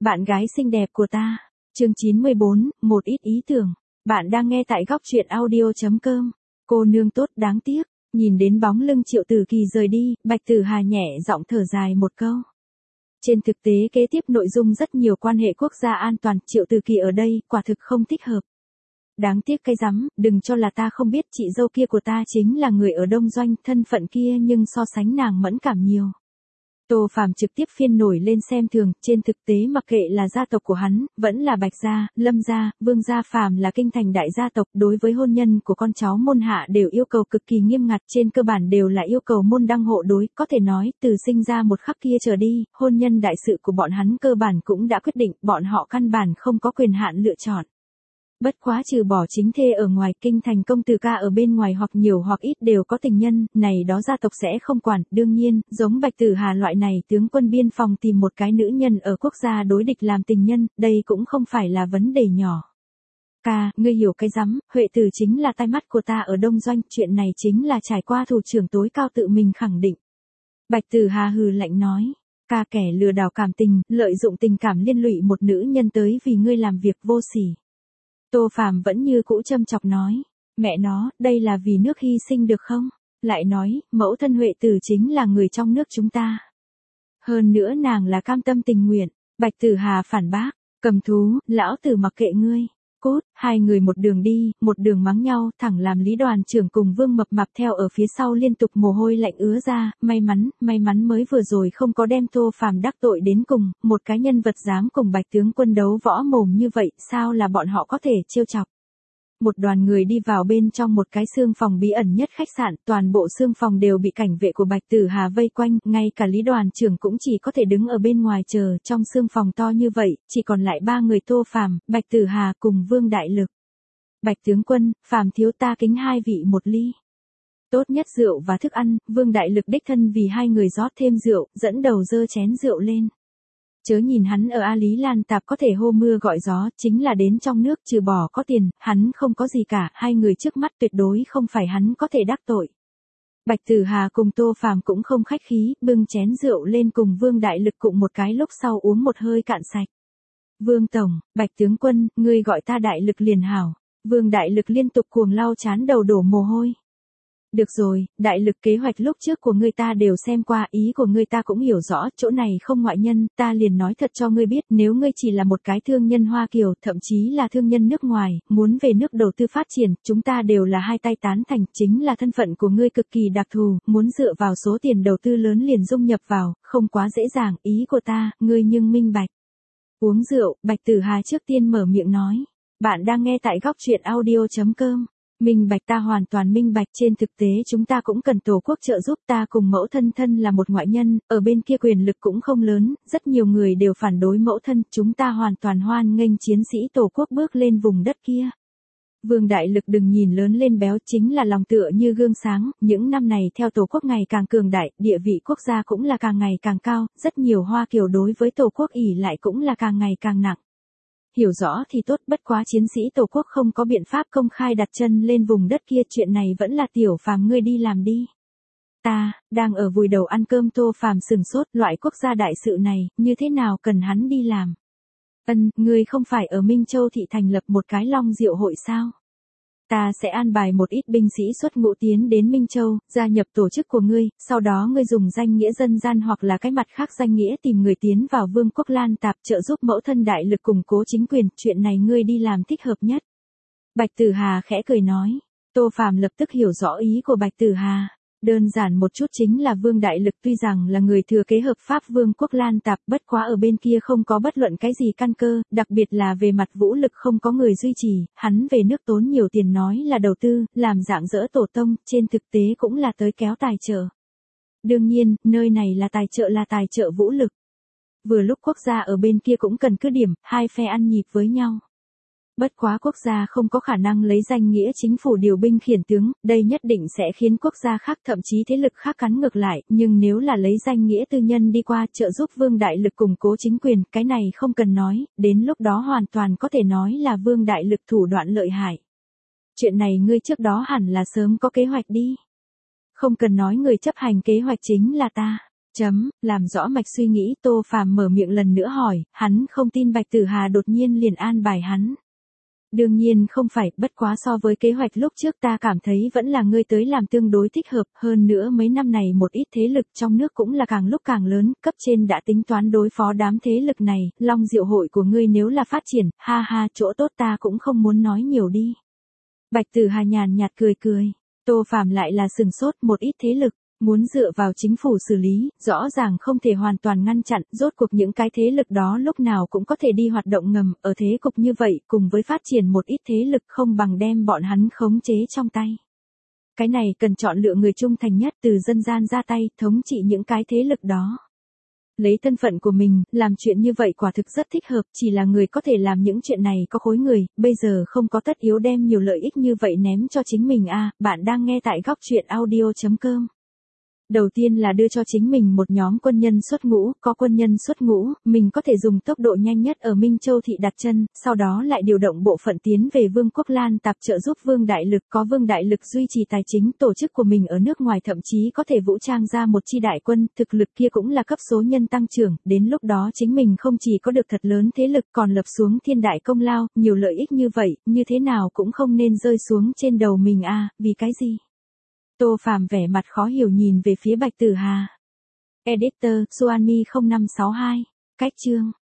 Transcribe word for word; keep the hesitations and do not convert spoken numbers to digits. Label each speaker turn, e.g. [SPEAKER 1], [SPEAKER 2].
[SPEAKER 1] Bạn gái xinh đẹp của ta. Chương chín mươi bốn, một ít ý tưởng. Bạn đang nghe tại góc truyện audio chấm com. Cô nương tốt đáng tiếc. Nhìn đến bóng lưng Triệu Tử Kỳ rời đi, Bạch Tử Hà nhẹ giọng thở dài một câu. Trên thực tế kế tiếp nội dung rất nhiều quan hệ quốc gia an toàn, Triệu Tử Kỳ ở đây, quả thực không thích hợp. Đáng tiếc cái rắm, đừng cho là ta không biết chị dâu kia của ta chính là người ở Đông Doanh, thân phận kia nhưng so sánh nàng mẫn cảm nhiều. Tô Phàm trực tiếp phiên nổi lên xem thường, trên thực tế mặc kệ là gia tộc của hắn, vẫn là Bạch gia, Lâm gia, Vương gia, phàm là kinh thành đại gia tộc, đối với hôn nhân của con cháu môn hạ đều yêu cầu cực kỳ nghiêm ngặt, trên cơ bản đều là yêu cầu môn đăng hộ đối, có thể nói, từ sinh ra một khắc kia trở đi, hôn nhân đại sự của bọn hắn cơ bản cũng đã quyết định, bọn họ căn bản không có quyền hạn lựa chọn. Bất quá trừ bỏ chính thê ở ngoài, kinh thành công tử ca ở bên ngoài hoặc nhiều hoặc ít đều có tình nhân, này đó gia tộc sẽ không quản, đương nhiên, giống Bạch Tử Hà loại này tướng quân biên phòng tìm một cái nữ nhân ở quốc gia đối địch làm tình nhân, đây cũng không phải là vấn đề nhỏ. Ca, ngươi hiểu cái rắm, Huệ Tử chính là tai mắt của ta ở Đông Doanh, chuyện này chính là trải qua thủ trưởng tối cao tự mình khẳng định. Bạch Tử Hà hừ lạnh nói, ca kẻ lừa đảo cảm tình, lợi dụng tình cảm liên lụy một nữ nhân tới vì ngươi làm việc vô sỉ. Tô Phàm vẫn như cũ châm chọc nói, mẹ nó, đây là vì nước hy sinh được không? Lại nói, mẫu thân Huệ Tử chính là người trong nước chúng ta. Hơn nữa nàng là cam tâm tình nguyện, Bạch Tử Hà phản bác, cầm thú, lão tử mặc kệ ngươi. Cốt, hai người một đường đi, một đường mắng nhau, thẳng làm Lý đoàn trưởng cùng Vương Mập Mạp theo ở phía sau liên tục mồ hôi lạnh ứa ra, may mắn, may mắn mới vừa rồi không có đem Tô Phàm đắc tội đến cùng, một cái nhân vật dám cùng Bạch tướng quân đấu võ mồm như vậy, sao là bọn họ có thể trêu chọc. Một đoàn người đi vào bên trong một cái xương phòng bí ẩn nhất khách sạn, toàn bộ xương phòng đều bị cảnh vệ của Bạch Tử Hà vây quanh, ngay cả Lý đoàn trưởng cũng chỉ có thể đứng ở bên ngoài chờ, trong xương phòng to như vậy, chỉ còn lại ba người Tô Phàm, Bạch Tử Hà cùng Vương Đại Lực. Bạch tướng quân, Phàm thiếu ta kính hai vị một ly. Tốt nhất rượu và thức ăn, Vương Đại Lực đích thân vì hai người rót thêm rượu, dẫn đầu dơ chén rượu lên. Chớ nhìn hắn ở A Lý Lan Tạp có thể hô mưa gọi gió, chính là đến trong nước trừ bỏ có tiền, hắn không có gì cả, hai người trước mắt tuyệt đối không phải hắn có thể đắc tội. Bạch Tử Hà cùng Tô Phàm cũng không khách khí, bưng chén rượu lên cùng Vương Đại Lực cùng một cái lúc sau uống một hơi cạn sạch. Vương Tổng, Bạch tướng quân, ngươi gọi ta Đại Lực liền hảo. Vương Đại Lực liên tục cuồng lau chán đầu đổ mồ hôi. Được rồi, Đại Lực kế hoạch lúc trước của ngươi ta đều xem qua, ý của ngươi ta cũng hiểu rõ, chỗ này không ngoại nhân, ta liền nói thật cho ngươi biết, nếu ngươi chỉ là một cái thương nhân Hoa Kiều, thậm chí là thương nhân nước ngoài, muốn về nước đầu tư phát triển, chúng ta đều là hai tay tán thành, chính là thân phận của ngươi cực kỳ đặc thù, muốn dựa vào số tiền đầu tư lớn liền dung nhập vào, không quá dễ dàng, ý của ta, ngươi nhưng minh bạch. Uống rượu, Bạch Tử Hà trước tiên mở miệng nói, bạn đang nghe tại góc truyện audio chấm com. Minh bạch, ta hoàn toàn minh bạch, trên thực tế chúng ta cũng cần tổ quốc trợ giúp, ta cùng mẫu thân thân là một ngoại nhân, ở bên kia quyền lực cũng không lớn, rất nhiều người đều phản đối mẫu thân, chúng ta hoàn toàn hoan nghênh chiến sĩ tổ quốc bước lên vùng đất kia. Vương Đại Lực đừng nhìn lớn lên béo, chính là lòng tựa như gương sáng, những năm này theo tổ quốc ngày càng cường đại, địa vị quốc gia cũng là càng ngày càng cao, rất nhiều Hoa Kiều đối với tổ quốc ỷ lại cũng là càng ngày càng nặng. Hiểu rõ thì tốt, bất quá chiến sĩ tổ quốc không có biện pháp công khai đặt chân lên vùng đất kia, chuyện này vẫn là Tiểu Phàm ngươi đi làm đi. Ta, đang ở vùi đầu ăn cơm. Tô Phàm sừng sốt, loại quốc gia đại sự này, như thế nào cần hắn đi làm? Ân, ngươi không phải ở Minh Châu thị thành lập một cái long diệu hội sao? Ta sẽ an bài một ít binh sĩ xuất ngũ tiến đến Minh Châu, gia nhập tổ chức của ngươi, sau đó ngươi dùng danh nghĩa dân gian hoặc là cái mặt khác danh nghĩa tìm người tiến vào Vương quốc Lan Tạp trợ giúp mẫu thân Đại Lực củng cố chính quyền, chuyện này ngươi đi làm thích hợp nhất. Bạch Tử Hà khẽ cười nói, Tô Phàm lập tức hiểu rõ ý của Bạch Tử Hà. Đơn giản một chút chính là Vương Đại Lực tuy rằng là người thừa kế hợp pháp Vương quốc Lan Tạp, bất quá ở bên kia không có bất luận cái gì căn cơ, đặc biệt là về mặt vũ lực không có người duy trì, hắn về nước tốn nhiều tiền nói là đầu tư, làm dạng dỡ tổ tông, trên thực tế cũng là tới kéo tài trợ. Đương nhiên, nơi này là tài trợ là tài trợ vũ lực. Vừa lúc quốc gia ở bên kia cũng cần cứ điểm, hai phe ăn nhịp với nhau. Bất quá quốc gia không có khả năng lấy danh nghĩa chính phủ điều binh khiển tướng, đây nhất định sẽ khiến quốc gia khác thậm chí thế lực khác cắn ngược lại, nhưng nếu là lấy danh nghĩa tư nhân đi qua trợ giúp Vương Đại Lực củng cố chính quyền, cái này không cần nói, đến lúc đó hoàn toàn có thể nói là Vương Đại Lực thủ đoạn lợi hại. Chuyện này ngươi trước đó hẳn là sớm có kế hoạch đi. Không cần nói, người chấp hành kế hoạch chính là ta. Chấm, làm rõ mạch suy nghĩ, Tô Phàm mở miệng lần nữa hỏi, hắn không tin Bạch Tử Hà đột nhiên liền an bài hắn. Đương nhiên không phải, bất quá so với kế hoạch lúc trước ta cảm thấy vẫn là ngươi tới làm tương đối thích hợp, hơn nữa mấy năm này một ít thế lực trong nước cũng là càng lúc càng lớn, cấp trên đã tính toán đối phó đám thế lực này, Long Diệu hội của ngươi nếu là phát triển, ha ha, chỗ tốt ta cũng không muốn nói nhiều đi. Bạch Tử Hà nhàn nhạt cười cười, Tô Phàm lại là sừng sốt, một ít thế lực. Muốn dựa vào chính phủ xử lý, rõ ràng không thể hoàn toàn ngăn chặn, rốt cuộc những cái thế lực đó lúc nào cũng có thể đi hoạt động ngầm, ở thế cục như vậy, cùng với phát triển một ít thế lực không bằng đem bọn hắn khống chế trong tay. Cái này cần chọn lựa người trung thành nhất từ dân gian ra tay, thống trị những cái thế lực đó. Lấy thân phận của mình, làm chuyện như vậy quả thực rất thích hợp, chỉ là người có thể làm những chuyện này có khối người, bây giờ không có tất yếu đem nhiều lợi ích như vậy ném cho chính mình a. Bạn đang nghe tại góc truyện audio chấm com. Đầu tiên là đưa cho chính mình một nhóm quân nhân xuất ngũ, có quân nhân xuất ngũ, mình có thể dùng tốc độ nhanh nhất ở Minh Châu thị đặt chân, sau đó lại điều động bộ phận tiến về Vương quốc Lan Tạp trợ giúp Vương Đại Lực, có Vương Đại Lực duy trì tài chính, tổ chức của mình ở nước ngoài thậm chí có thể vũ trang ra một chi đại quân, thực lực kia cũng là cấp số nhân tăng trưởng, đến lúc đó chính mình không chỉ có được thật lớn thế lực còn lập xuống thiên đại công lao, nhiều lợi ích như vậy, như thế nào cũng không nên rơi xuống trên đầu mình a, vì cái gì? Tô Phàm vẻ mặt khó hiểu nhìn về phía Bạch Tử Hà. Editor, Xuanmi không năm sáu hai. Cách chương.